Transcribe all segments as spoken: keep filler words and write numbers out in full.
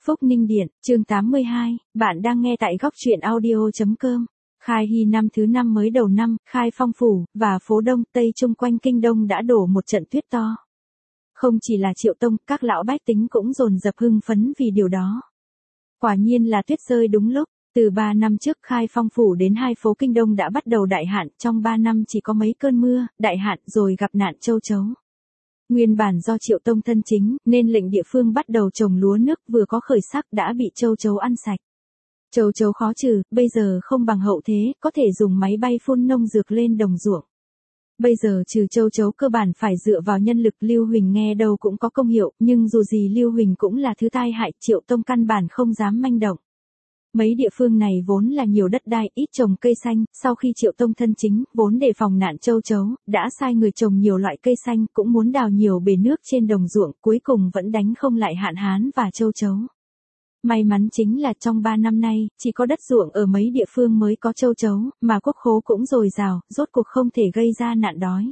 Phúc Ninh Điện, chương tám mươi hai, bạn đang nghe tại góc truyện audio.com. Khai Hy năm thứ năm mới đầu năm, Khai Phong Phủ, và phố Đông, Tây chung quanh kinh Đông đã đổ một trận tuyết to. Không chỉ là Triệu Tông, các lão bách tính cũng dồn dập hưng phấn vì điều đó. Quả nhiên là tuyết rơi đúng lúc, từ ba năm trước Khai Phong Phủ đến hai phố kinh Đông đã bắt đầu đại hạn, trong ba năm chỉ có mấy cơn mưa, đại hạn rồi gặp nạn châu chấu. Nguyên bản do Triệu Tông thân chính, nên lệnh địa phương bắt đầu trồng lúa nước vừa có khởi sắc đã bị châu chấu ăn sạch. Châu chấu khó trừ, bây giờ không bằng hậu thế, có thể dùng máy bay phun nông dược lên đồng ruộng. Bây giờ trừ châu chấu cơ bản phải dựa vào nhân lực. Lưu Huỳnh nghe đâu cũng có công hiệu, nhưng dù gì Lưu Huỳnh cũng là thứ tai hại, Triệu Tông căn bản không dám manh động. Mấy địa phương này vốn là nhiều đất đai, ít trồng cây xanh, sau khi Triệu Tông thân chính, vốn để phòng nạn châu chấu, đã sai người trồng nhiều loại cây xanh, cũng muốn đào nhiều bể nước trên đồng ruộng, cuối cùng vẫn đánh không lại hạn hán và châu chấu. May mắn chính là trong ba năm nay, chỉ có đất ruộng ở mấy địa phương mới có châu chấu, mà quốc khố cũng dồi dào, rốt cuộc không thể gây ra nạn đói.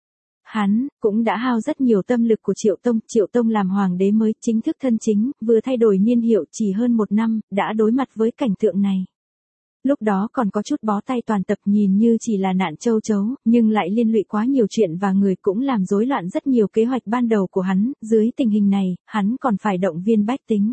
Hắn cũng đã hao rất nhiều tâm lực của Triệu Tông, Triệu Tông làm hoàng đế mới, chính thức thân chính, vừa thay đổi niên hiệu chỉ hơn một năm, đã đối mặt với cảnh tượng này. Lúc đó còn có chút bó tay toàn tập, nhìn như chỉ là nạn châu chấu, nhưng lại liên lụy quá nhiều chuyện và người, cũng làm rối loạn rất nhiều kế hoạch ban đầu của hắn. Dưới tình hình này, hắn còn phải động viên bách tính.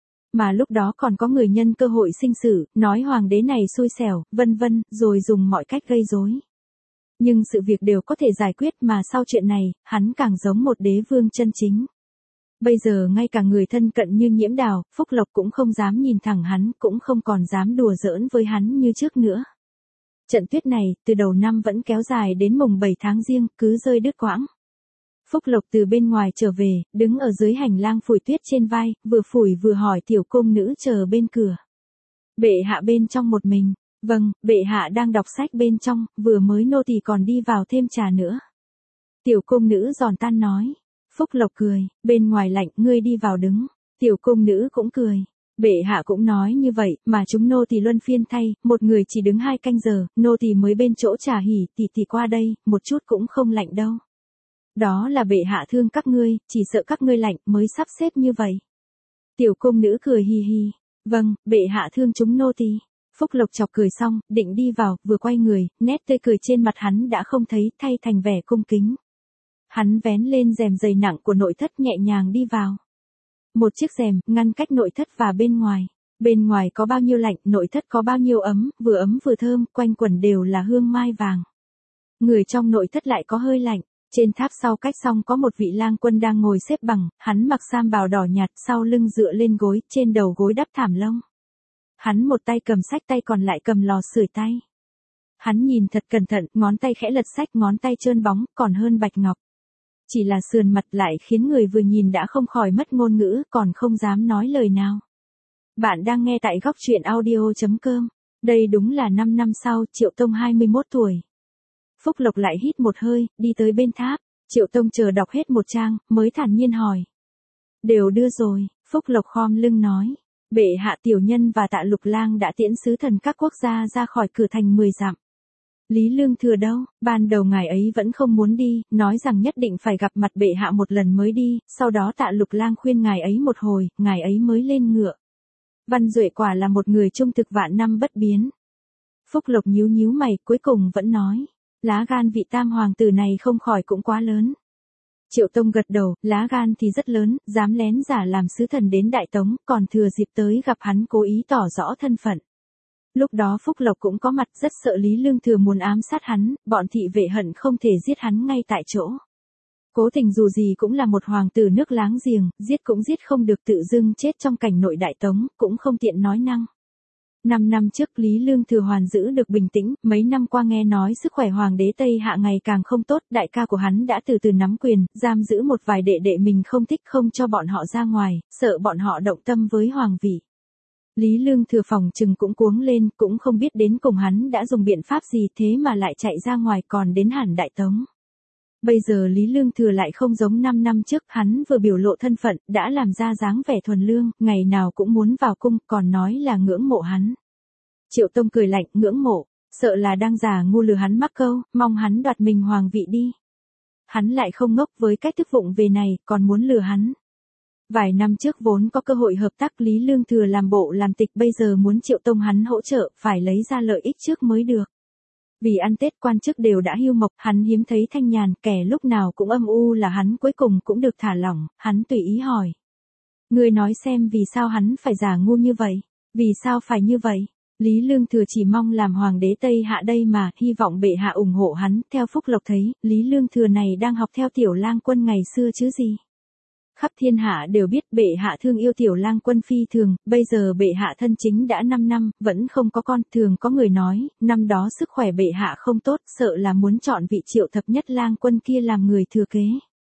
Mà lúc đó còn có người nhân cơ hội sinh sự, nói hoàng đế này xui xẻo, vân vân, rồi dùng mọi cách gây rối. Nhưng sự việc đều có thể giải quyết, mà sau chuyện này, hắn càng giống một đế vương chân chính. Bây giờ ngay cả người thân cận như Nhiễm Đào, Phúc Lộc cũng không dám nhìn thẳng hắn, cũng không còn dám đùa giỡn với hắn như trước nữa. Trận tuyết này, từ đầu năm vẫn kéo dài đến mùng bảy tháng Giêng, cứ rơi đứt quãng. Phúc Lộc từ bên ngoài trở về, đứng ở dưới hành lang phủi tuyết trên vai, vừa phủi vừa hỏi tiểu cung nữ chờ bên cửa. Bệ hạ bên trong một mình. Vâng, bệ hạ đang đọc sách bên trong, vừa mới nô tỳ còn đi vào thêm trà nữa. Tiểu cung nữ giòn tan nói. Phúc Lộc cười, bên ngoài lạnh, ngươi đi vào đứng. Tiểu cung nữ cũng cười. Bệ hạ cũng nói như vậy, mà chúng nô tỳ luân phiên thay, một người chỉ đứng hai canh giờ, nô tỳ mới bên chỗ trà hỉ, tỷ tỷ qua đây, một chút cũng không lạnh đâu. Đó là bệ hạ thương các ngươi, chỉ sợ các ngươi lạnh mới sắp xếp như vậy. Tiểu cung nữ cười hi hi. Vâng, bệ hạ thương chúng nô tỳ. Phúc Lộc chọc cười xong, định đi vào, vừa quay người, nét tươi cười trên mặt hắn đã không thấy, thay thành vẻ cung kính. Hắn vén lên rèm dày nặng của nội thất, nhẹ nhàng đi vào. Một chiếc rèm, ngăn cách nội thất và bên ngoài. Bên ngoài có bao nhiêu lạnh, nội thất có bao nhiêu ấm, vừa ấm vừa thơm, quanh quẩn đều là hương mai vàng. Người trong nội thất lại có hơi lạnh. Trên tháp sau cách xong có một vị lang quân đang ngồi xếp bằng, hắn mặc sam bào đỏ nhạt, sau lưng dựa lên gối, trên đầu gối đắp thảm lông. Hắn một tay cầm sách, tay còn lại cầm lò sưởi tay. Hắn nhìn thật cẩn thận, ngón tay khẽ lật sách, ngón tay trơn bóng, còn hơn bạch ngọc. Chỉ là sườn mặt lại khiến người vừa nhìn đã không khỏi mất ngôn ngữ, còn không dám nói lời nào. Bạn đang nghe tại góc truyện audio.com. Đây đúng là năm năm sau, Triệu Tông hai mươi mốt tuổi. Phúc Lộc lại hít một hơi, đi tới bên tháp. Triệu Tông chờ đọc hết một trang, mới thản nhiên hỏi. Đều đưa rồi, Phúc Lộc khom lưng nói. Bệ hạ, tiểu nhân và Tạ Lục Lang đã tiễn sứ thần các quốc gia ra khỏi cửa thành mười dặm. Lý Lương Thừa đâu, ban đầu ngài ấy vẫn không muốn đi, nói rằng nhất định phải gặp mặt bệ hạ một lần mới đi, sau đó Tạ Lục Lang khuyên ngài ấy một hồi, ngài ấy mới lên ngựa. Văn Duệ quả là một người trung thực vạn năm bất biến. Phúc Lộc nhíu nhíu mày, cuối cùng vẫn nói. Lá gan vị tam hoàng tử này không khỏi cũng quá lớn. Triệu Tông gật đầu, lá gan thì rất lớn, dám lén giả làm sứ thần đến Đại Tống, còn thừa dịp tới gặp hắn cố ý tỏ rõ thân phận. Lúc đó Phúc Lộc cũng có mặt, rất sợ Lý Lương Thừa muốn ám sát hắn, bọn thị vệ hận không thể giết hắn ngay tại chỗ. Cố Tình dù gì cũng là một hoàng tử nước láng giềng, giết cũng giết không được, tự dưng chết trong cảnh nội Đại Tống, cũng không tiện nói năng. Năm năm trước Lý Lương Thừa hoàn giữ được bình tĩnh, mấy năm qua nghe nói sức khỏe hoàng đế Tây Hạ ngày càng không tốt, đại ca của hắn đã từ từ nắm quyền, giam giữ một vài đệ đệ mình không thích, không cho bọn họ ra ngoài, sợ bọn họ động tâm với hoàng vị. Lý Lương Thừa phòng trừng cũng cuống lên, cũng không biết đến cùng hắn đã dùng biện pháp gì thế mà lại chạy ra ngoài, còn đến hẳn Đại Tống. Bây giờ Lý Lương Thừa lại không giống năm năm trước, hắn vừa biểu lộ thân phận, đã làm ra dáng vẻ thuần lương, ngày nào cũng muốn vào cung, còn nói là ngưỡng mộ hắn. Triệu Tông cười lạnh, ngưỡng mộ, sợ là đang giả ngu lừa hắn mắc câu, mong hắn đoạt mình hoàng vị đi. Hắn lại không ngốc với cách thức vụng về này, còn muốn lừa hắn. Vài năm trước vốn có cơ hội hợp tác Lý Lương Thừa làm bộ làm tịch bây giờ muốn Triệu Tông hắn hỗ trợ, phải lấy ra lợi ích trước mới được. Vì ăn Tết quan chức đều đã hưu mộc, hắn hiếm thấy thanh nhàn, kẻ lúc nào cũng âm u là hắn cuối cùng cũng được thả lỏng, hắn tùy ý hỏi. Ngươi nói xem vì sao hắn phải giả ngu như vậy? Vì sao phải như vậy? Lý Lương Thừa chỉ mong làm hoàng đế Tây Hạ đây mà, hy vọng bệ hạ ủng hộ hắn, theo Phúc Lộc thấy, Lý Lương Thừa này đang học theo Tiểu Lang Quân ngày xưa chứ gì. Khắp thiên hạ đều biết bệ hạ thương yêu Tiểu Lang Quân phi thường, bây giờ bệ hạ thân chính đã năm năm, vẫn không có con, thường có người nói, năm đó sức khỏe bệ hạ không tốt, sợ là muốn chọn vị Triệu thập nhất Lang Quân kia làm người thừa kế.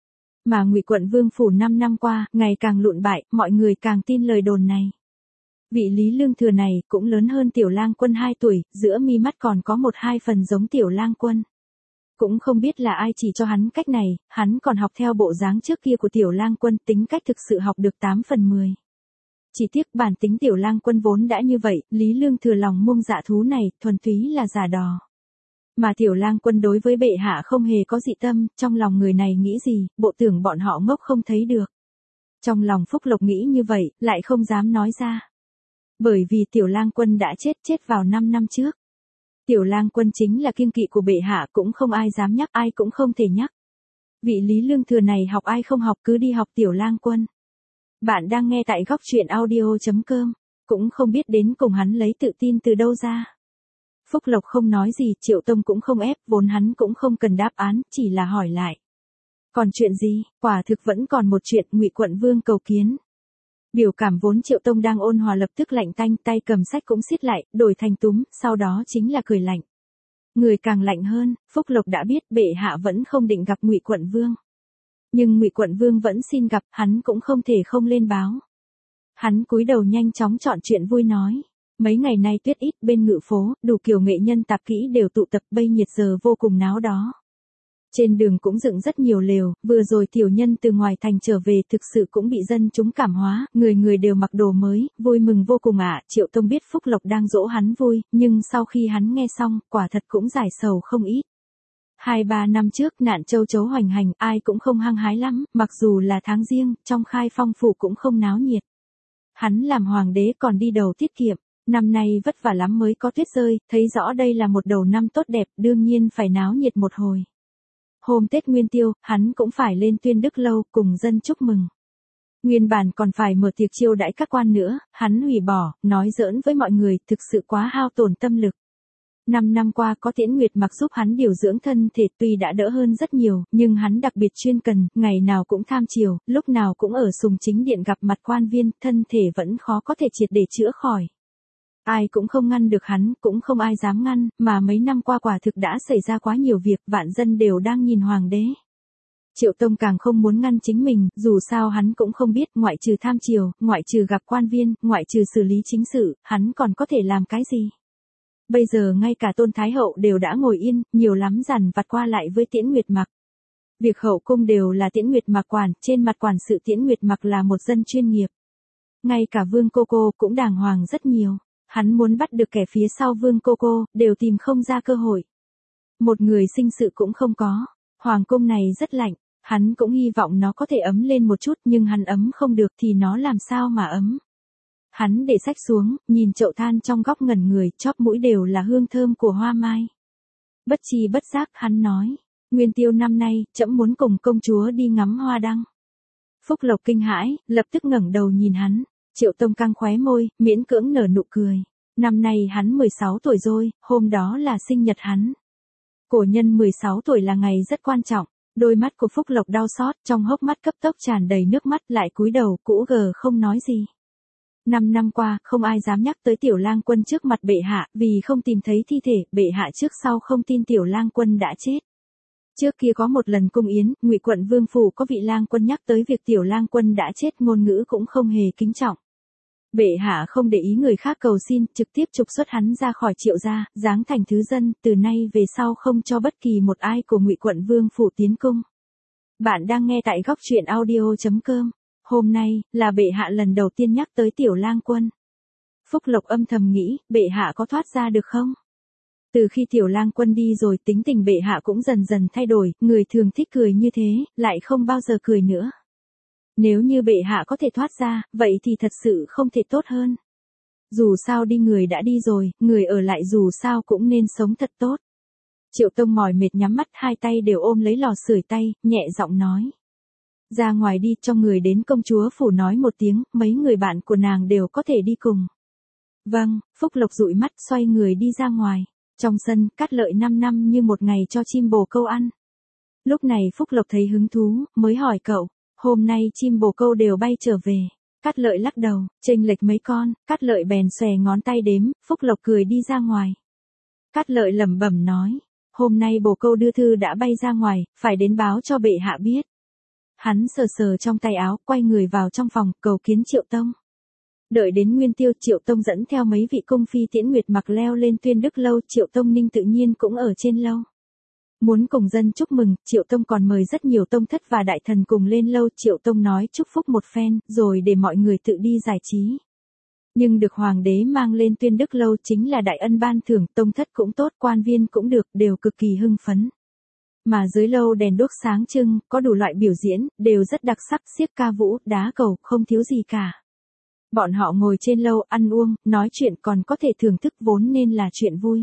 Mà Ngụy quận Vương phủ năm năm qua, ngày càng lụn bại, mọi người càng tin lời đồn này. Vị Lý Lương Thừa này cũng lớn hơn Tiểu Lang Quân hai tuổi, giữa mi mắt còn có một hai phần giống Tiểu Lang Quân. Cũng không biết là ai chỉ cho hắn cách này, hắn còn học theo bộ dáng trước kia của Tiểu Lang Quân, tính cách thực sự học được tám phần mười. Chỉ tiếc bản tính Tiểu Lang Quân vốn đã như vậy, Lý Lương Thừa lòng mông dạ thú này, thuần túy là giả đò. Mà Tiểu Lang Quân đối với bệ hạ không hề có dị tâm, trong lòng người này nghĩ gì, bộ tưởng bọn họ ngốc không thấy được. Trong lòng Phúc Lộc nghĩ như vậy, lại không dám nói ra. Bởi vì Tiểu Lang Quân đã chết chết vào năm năm trước. Tiểu Lang Quân chính là kiêng kỵ của bệ hạ, cũng không ai dám nhắc, ai cũng không thể nhắc. Vị Lý Lương Thừa này học ai không học cứ đi học Tiểu Lang Quân. Bạn đang nghe tại góc truyện audio chấm com, cũng không biết đến cùng hắn lấy tự tin từ đâu ra. Phúc Lộc không nói gì, Triệu Tông cũng không ép, vốn hắn cũng không cần đáp án, chỉ là hỏi lại. Còn chuyện gì? Quả thực vẫn còn một chuyện, Ngụy quận Vương cầu kiến. Biểu cảm vốn Triệu Tông đang ôn hòa lập tức lạnh tanh, tay cầm sách cũng siết lại, đổi thành túm, sau đó chính là cười lạnh. Người càng lạnh hơn, Phúc Lộc đã biết bệ hạ vẫn không định gặp Ngụy quận Vương. Nhưng Ngụy quận Vương vẫn xin gặp, hắn cũng không thể không lên báo. Hắn cúi đầu nhanh chóng chọn chuyện vui nói. Mấy ngày nay tuyết ít, bên Ngự phố, đủ kiểu nghệ nhân tạp kỹ đều tụ tập, bây nhiệt giờ vô cùng náo đó. Trên đường cũng dựng rất nhiều lều, vừa rồi tiểu nhân từ ngoài thành trở về thực sự cũng bị dân chúng cảm hóa, người người đều mặc đồ mới, vui mừng vô cùng ạ. Triệu Tông biết Phúc Lộc đang dỗ hắn vui, nhưng sau khi hắn nghe xong, quả thật cũng giải sầu không ít. Hai ba năm trước nạn châu chấu hoành hành, ai cũng không hăng hái lắm, mặc dù là tháng riêng, trong Khai Phong phủ cũng không náo nhiệt. Hắn làm hoàng đế còn đi đầu tiết kiệm. Năm nay vất vả lắm mới có tuyết rơi, thấy rõ đây là một đầu năm tốt đẹp, đương nhiên phải náo nhiệt một hồi. Hôm Tết Nguyên Tiêu, hắn cũng phải lên Tuyên Đức Lâu cùng dân chúc mừng. Nguyên bản còn phải mở tiệc chiêu đãi các quan nữa, hắn hủy bỏ, nói giỡn với mọi người, thực sự quá hao tổn tâm lực. Năm năm qua có Tiễn Nguyệt Mặc giúp hắn điều dưỡng thân thể tuy đã đỡ hơn rất nhiều, nhưng hắn đặc biệt chuyên cần, ngày nào cũng tham chiều, lúc nào cũng ở sùng chính điện gặp mặt quan viên, thân thể vẫn khó có thể triệt để chữa khỏi. Ai cũng không ngăn được hắn, cũng không ai dám ngăn, mà mấy năm qua quả thực đã xảy ra quá nhiều việc, vạn dân đều đang nhìn hoàng đế. Triệu Tông càng không muốn ngăn chính mình, dù sao hắn cũng không biết, ngoại trừ tham chiều, ngoại trừ gặp quan viên, ngoại trừ xử lý chính sự, hắn còn có thể làm cái gì. Bây giờ ngay cả Tôn Thái Hậu đều đã ngồi yên, nhiều lắm dằn vặt qua lại với Tiễn Nguyệt Mặc. Việc hậu cung đều là Tiễn Nguyệt Mặc quản, trên mặt quản sự Tiễn Nguyệt Mặc là một dân chuyên nghiệp. Ngay cả Vương Cô Cô cũng đàng hoàng rất nhiều. Hắn muốn bắt được kẻ phía sau Vương Cô Cô, đều tìm không ra cơ hội. Một người sinh sự cũng không có. Hoàng cung này rất lạnh, hắn cũng hy vọng nó có thể ấm lên một chút, nhưng hắn ấm không được thì nó làm sao mà ấm. Hắn để sách xuống, nhìn chậu than trong góc ngẩn người, chóp mũi đều là hương thơm của hoa mai. Bất chi bất giác hắn nói, Nguyên Tiêu năm nay, trẫm muốn cùng công chúa đi ngắm hoa đăng. Phúc Lộc kinh hãi, lập tức ngẩng đầu nhìn hắn. Triệu Tông căng khóe môi, miễn cưỡng nở nụ cười. Năm nay hắn mười sáu tuổi rồi, hôm đó là sinh nhật hắn. Cổ nhân mười sáu tuổi là ngày rất quan trọng. Đôi mắt của Phúc Lộc đau xót, trong hốc mắt cấp tốc tràn đầy nước mắt, lại cúi đầu, cũ gờ không nói gì. Năm năm qua, không ai dám nhắc tới Tiểu Lang Quân trước mặt bệ hạ, vì không tìm thấy thi thể, bệ hạ trước sau không tin Tiểu Lang Quân đã chết. Trước kia có một lần cung yến, Ngụy quận Vương phủ có vị Lang Quân nhắc tới việc Tiểu Lang Quân đã chết, ngôn ngữ cũng không hề kính trọng. Bệ hạ không để ý người khác cầu xin, trực tiếp trục xuất hắn ra khỏi Triệu gia, giáng thành thứ dân, từ nay về sau không cho bất kỳ một ai của Ngụy quận Vương phủ tiến cung. Bạn đang nghe tại góc truyện audio chấm com. Hôm nay, là bệ hạ lần đầu tiên nhắc tới Tiểu Lang Quân. Phúc Lộc âm thầm nghĩ, bệ hạ có thoát ra được không? Từ khi Tiểu Lang Quân đi rồi, tính tình bệ hạ cũng dần dần thay đổi, người thường thích cười như thế, lại không bao giờ cười nữa. Nếu như bệ hạ có thể thoát ra, vậy thì thật sự không thể tốt hơn. Dù sao đi người đã đi rồi, người ở lại dù sao cũng nên sống thật tốt. Triệu Tông mỏi mệt nhắm mắt, hai tay đều ôm lấy lò sưởi tay, nhẹ giọng nói. Ra ngoài đi, cho người đến công chúa phủ nói một tiếng, mấy người bạn của nàng đều có thể đi cùng. Vâng, Phúc Lộc dụi mắt xoay người đi ra ngoài. Trong sân, Cát Lợi năm năm như một ngày cho chim bồ câu ăn. Lúc này Phúc Lộc thấy hứng thú, mới hỏi cậu, hôm nay chim bồ câu đều bay trở về. Cát Lợi lắc đầu, chênh lệch mấy con, Cát Lợi bèn xòe ngón tay đếm, Phúc Lộc cười đi ra ngoài. Cát Lợi lẩm bẩm nói, hôm nay bồ câu đưa thư đã bay ra ngoài, phải đến báo cho bệ hạ biết. Hắn sờ sờ trong tay áo, quay người vào trong phòng, cầu kiến Triệu Tông. Đợi đến Nguyên Tiêu, Triệu Tông dẫn theo mấy vị cung phi Tiễn Nguyệt Mặc leo lên Tuyên Đức lâu, Triệu Tông Ninh tự nhiên cũng ở trên lâu. Muốn cùng dân chúc mừng, Triệu Tông còn mời rất nhiều tông thất và đại thần cùng lên lâu, Triệu Tông nói chúc phúc một phen, rồi để mọi người tự đi giải trí. Nhưng được hoàng đế mang lên Tuyên Đức lâu chính là đại ân ban thưởng, tông thất cũng tốt, quan viên cũng được, đều cực kỳ hưng phấn. Mà dưới lâu đèn đuốc sáng trưng, có đủ loại biểu diễn, đều rất đặc sắc, xiếc ca vũ, đá cầu, không thiếu gì cả. Bọn họ ngồi trên lâu ăn uống, nói chuyện còn có thể thưởng thức vốn nên là chuyện vui.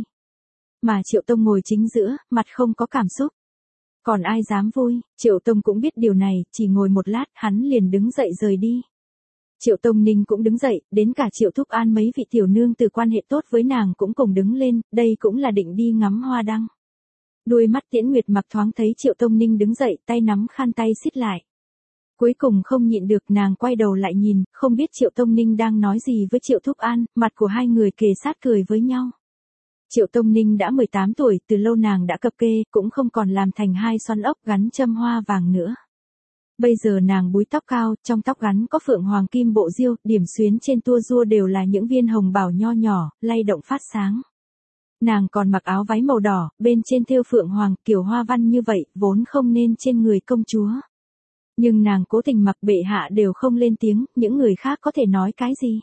Mà Triệu Tông ngồi chính giữa, mặt không có cảm xúc. Còn ai dám vui, Triệu Tông cũng biết điều này, chỉ ngồi một lát, hắn liền đứng dậy rời đi. Triệu Tông Ninh cũng đứng dậy, đến cả Triệu Thúc An mấy vị tiểu nương từ quan hệ tốt với nàng cũng cùng đứng lên, đây cũng là định đi ngắm hoa đăng. Đuôi mắt Tiễn Nguyệt Mặc thoáng thấy Triệu Tông Ninh đứng dậy, tay nắm khăn tay xiết lại. Cuối cùng không nhịn được, nàng quay đầu lại nhìn, không biết Triệu Tông Ninh đang nói gì với Triệu Thúc An, mặt của hai người kề sát cười với nhau. Triệu Tông Ninh đã mười tám tuổi, từ lâu nàng đã cập kê, cũng không còn làm thành hai xoăn ốc gắn châm hoa vàng nữa. Bây giờ nàng búi tóc cao, trong tóc gắn có phượng hoàng kim bộ diêu, điểm xuyến trên tua rua đều là những viên hồng bảo nho nhỏ, lay động phát sáng. Nàng còn mặc áo váy màu đỏ, bên trên thêu phượng hoàng, kiểu hoa văn như vậy, vốn không nên trên người công chúa. Nhưng nàng cố tình mặc, bệ hạ đều không lên tiếng, những người khác có thể nói cái gì.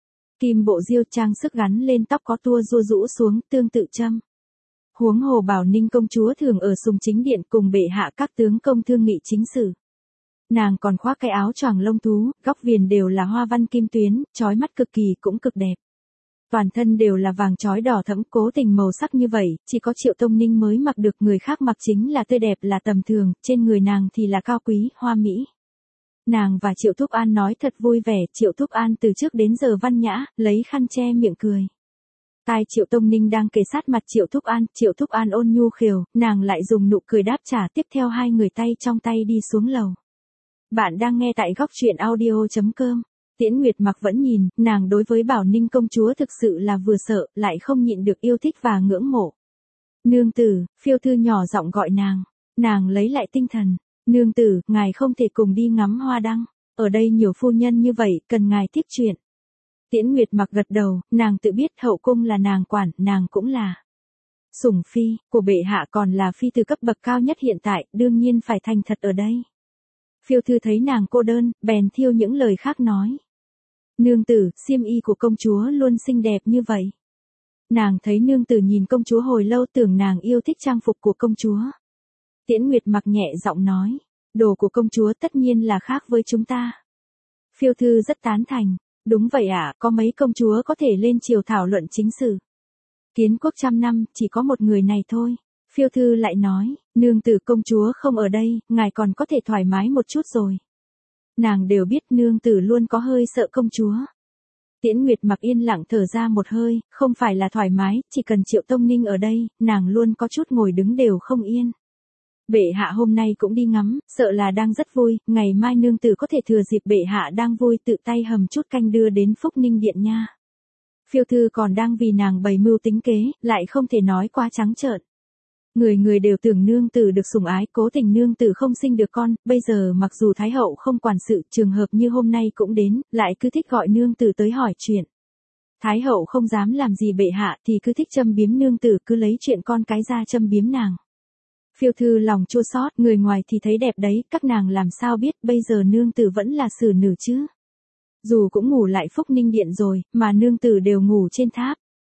Kim bộ diêu trang sức gắn lên tóc có tua rua rũ xuống, tương tự châm. Huống hồ Bảo Ninh công chúa thường ở sùng chính điện cùng bệ hạ các tướng công thương nghị chính sự. Nàng còn khoác cái áo choàng lông thú, góc viền đều là hoa văn kim tuyến, chói mắt cực kỳ cũng cực đẹp. Toàn thân đều là vàng chói đỏ thẫm, cố tình màu sắc như vậy, chỉ có Triệu Tông Ninh mới mặc được, người khác mặc chính là tươi đẹp, là tầm thường, trên người nàng thì là cao quý, hoa mỹ. Nàng và Triệu Thúc An nói thật vui vẻ, Triệu Thúc An từ trước đến giờ văn nhã, lấy khăn che miệng cười. Tai Triệu Tông Ninh đang kề sát mặt Triệu Thúc An, Triệu Thúc An ôn nhu khều, nàng lại dùng nụ cười đáp trả, tiếp theo hai người tay trong tay đi xuống lầu. Bạn đang nghe tại góc truyện audio chấm com. Tiễn Nguyệt Mặc vẫn nhìn, nàng đối với Bảo Ninh công chúa thực sự là vừa sợ, lại không nhịn được yêu thích và ngưỡng mộ. Nương tử, phiêu thư nhỏ giọng gọi nàng. Nàng lấy lại tinh thần. Nương tử, ngài không thể cùng đi ngắm hoa đăng. Ở đây nhiều phu nhân như vậy, cần ngài tiếp chuyện. Tiễn Nguyệt Mặc gật đầu, nàng tự biết hậu cung là nàng quản, nàng cũng là sủng phi, của bệ hạ, còn là phi từ cấp bậc cao nhất hiện tại, đương nhiên phải thành thật ở đây. Phiêu thư thấy nàng cô đơn, bèn thiêu những lời khác nói. Nương tử, xiêm y của công chúa luôn xinh đẹp như vậy. Nàng thấy nương tử nhìn công chúa hồi lâu, tưởng nàng yêu thích trang phục của công chúa. Tiễn Nguyệt Mặc nhẹ giọng nói, đồ của công chúa tất nhiên là khác với chúng ta. Phiêu thư rất tán thành, đúng vậy ạ, à, có mấy công chúa có thể lên triều thảo luận chính sự. Kiến quốc trăm năm, chỉ có một người này thôi. Phiêu thư lại nói, nương tử công chúa không ở đây, ngài còn có thể thoải mái một chút rồi. Nàng đều biết nương tử luôn có hơi sợ công chúa. Tiễn Nguyệt Mặc yên lặng thở ra một hơi, không phải là thoải mái, chỉ cần Triệu Tông Ninh ở đây, nàng luôn có chút ngồi đứng đều không yên. Bệ hạ hôm nay cũng đi ngắm, sợ là đang rất vui, ngày mai nương tử có thể thừa dịp bệ hạ đang vui tự tay hầm chút canh đưa đến Phúc Ninh điện nha. Phiêu thư còn đang vì nàng bày mưu tính kế, lại không thể nói quá trắng trợn. Người người đều tưởng nương tử được sủng ái, cố tình nương tử không sinh được con, bây giờ mặc dù Thái hậu không quản sự, trường hợp như hôm nay cũng đến, lại cứ thích gọi nương tử tới hỏi chuyện. Thái hậu không dám làm gì bệ hạ thì cứ thích châm biếm nương tử, cứ lấy chuyện con cái ra châm biếm nàng. Phiêu thư lòng chua xót, người ngoài thì thấy đẹp đấy, các nàng làm sao biết bây giờ nương tử vẫn là xử nữ chứ. Dù cũng ngủ lại Phúc Ninh điện rồi, mà nương tử đều ngủ trên tháp.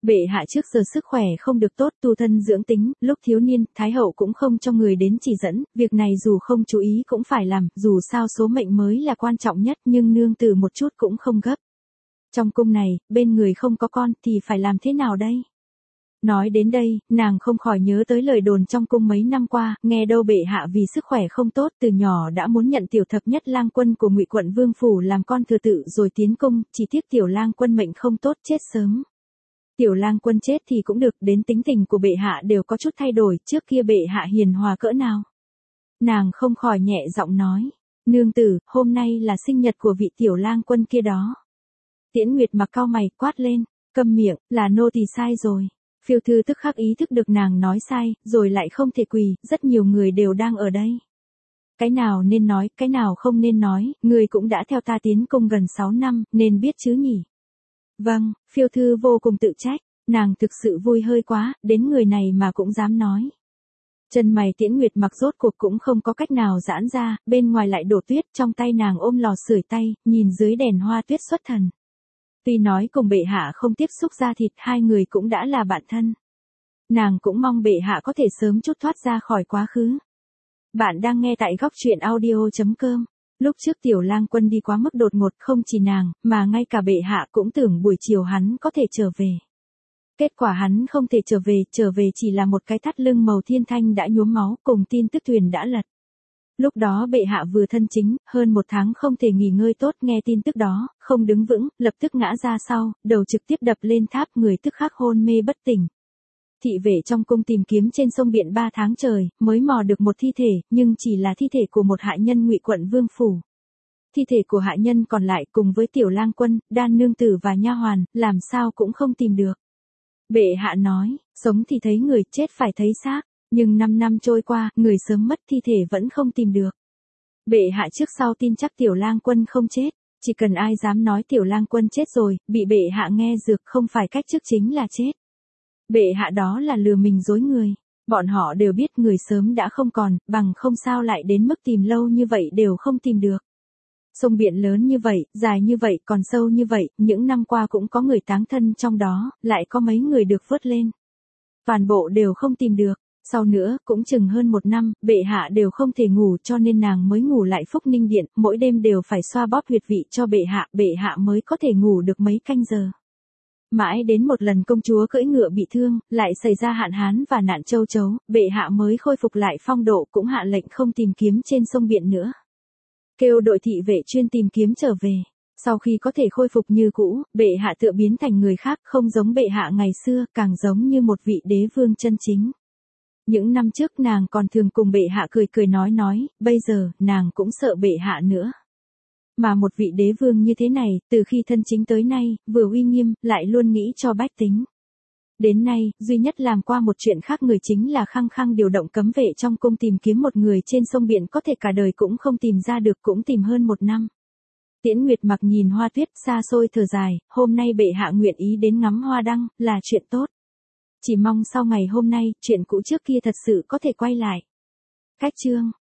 Bệ hạ trước giờ sức khỏe không được tốt, tu thân dưỡng tính, lúc thiếu niên, Thái hậu cũng không cho người đến chỉ dẫn, việc này dù không chú ý cũng phải làm, dù sao số mệnh mới là quan trọng nhất, nhưng nương tử một chút cũng không gấp. Trong cung này, bên người không có con thì phải làm thế nào đây? Nói đến đây, nàng không khỏi nhớ tới lời đồn trong cung mấy năm qua, nghe đâu bệ hạ vì sức khỏe không tốt từ nhỏ đã muốn nhận tiểu thập nhất lang quân của Ngụy quận Vương phủ làm con thừa tự rồi tiến cung, chỉ tiếc tiểu lang quân mệnh không tốt chết sớm. Tiểu lang quân chết thì cũng được, đến tính tình của bệ hạ đều có chút thay đổi, trước kia bệ hạ hiền hòa cỡ nào. Nàng không khỏi nhẹ giọng nói, nương tử, hôm nay là sinh nhật của vị tiểu lang quân kia đó. Tiễn Nguyệt mặc cau mày quát lên, câm miệng, là nô tỳ sai rồi. Phiêu thư tức khắc ý thức được nàng nói sai, rồi lại không thể quỳ, rất nhiều người đều đang ở đây. Cái nào nên nói, cái nào không nên nói, người cũng đã theo ta tiến cung gần sáu năm, nên biết chứ nhỉ. Vâng, phiêu thư vô cùng tự trách, nàng thực sự vui hơi quá, đến người này mà cũng dám nói. Chân mày Tiễn Nguyệt mặc rốt cuộc cũng không có cách nào giãn ra, bên ngoài lại đổ tuyết, trong tay nàng ôm lò sưởi tay, nhìn dưới đèn hoa tuyết xuất thần. Tuy nói cùng bệ hạ không tiếp xúc da thịt, hai người cũng đã là bạn thân. Nàng cũng mong bệ hạ có thể sớm chút thoát ra khỏi quá khứ. Bạn đang nghe tại góc truyện audio chấm com. Lúc trước tiểu lang quân đi quá mức đột ngột, không chỉ nàng, mà ngay cả bệ hạ cũng tưởng buổi chiều hắn có thể trở về. Kết quả hắn không thể trở về, trở về chỉ là một cái thắt lưng màu thiên thanh đã nhuốm máu, cùng tin tức thuyền đã lật. Lúc đó bệ hạ vừa thân chính, hơn một tháng không thể nghỉ ngơi tốt, nghe tin tức đó, không đứng vững, lập tức ngã ra sau, đầu trực tiếp đập lên tháp, người tức khắc hôn mê bất tỉnh. Thị vệ trong cung tìm kiếm trên sông biển ba tháng trời, mới mò được một thi thể, nhưng chỉ là thi thể của một hạ nhân Ngụy quận Vương phủ. Thi thể của hạ nhân còn lại cùng với tiểu lang quân, đan nương tử và nha hoàn, làm sao cũng không tìm được. Bệ hạ nói, sống thì thấy người, chết phải thấy xác. Nhưng năm năm trôi qua, người sớm mất, thi thể vẫn không tìm được. Bệ hạ trước sau tin chắc tiểu lang quân không chết, chỉ cần ai dám nói tiểu lang quân chết rồi, bị bệ hạ nghe dược không phải cách trước chính là chết. Bệ hạ đó là lừa mình dối người, bọn họ đều biết người sớm đã không còn, bằng không sao lại đến mức tìm lâu như vậy đều không tìm được. Sông biển lớn như vậy, dài như vậy, còn sâu như vậy, những năm qua cũng có người táng thân trong đó, lại có mấy người được vớt lên. Toàn bộ đều không tìm được. Sau nữa, cũng chừng hơn một năm, bệ hạ đều không thể ngủ cho nên nàng mới ngủ lại Phúc Ninh Điện, mỗi đêm đều phải xoa bóp huyệt vị cho bệ hạ, bệ hạ mới có thể ngủ được mấy canh giờ. Mãi đến một lần công chúa cưỡi ngựa bị thương, lại xảy ra hạn hán và nạn châu chấu, bệ hạ mới khôi phục lại phong độ, cũng hạ lệnh không tìm kiếm trên sông biển nữa. Kêu đội thị vệ chuyên tìm kiếm trở về. Sau khi có thể khôi phục như cũ, bệ hạ tựa biến thành người khác, không giống bệ hạ ngày xưa, càng giống như một vị đế vương chân chính. Những năm trước nàng còn thường cùng bệ hạ cười cười nói nói, bây giờ, nàng cũng sợ bệ hạ nữa. Mà một vị đế vương như thế này, từ khi thân chính tới nay, vừa uy nghiêm, lại luôn nghĩ cho bách tính. Đến nay, duy nhất làm qua một chuyện khác người chính là khăng khăng điều động cấm vệ trong cung tìm kiếm một người trên sông biển có thể cả đời cũng không tìm ra được, cũng tìm hơn một năm. Tiễn Nguyệt mặc nhìn hoa tuyết xa xôi thở dài, hôm nay bệ hạ nguyện ý đến ngắm hoa đăng, là chuyện tốt. Chỉ mong sau ngày hôm nay, chuyện cũ trước kia thật sự có thể quay lại. Cách chương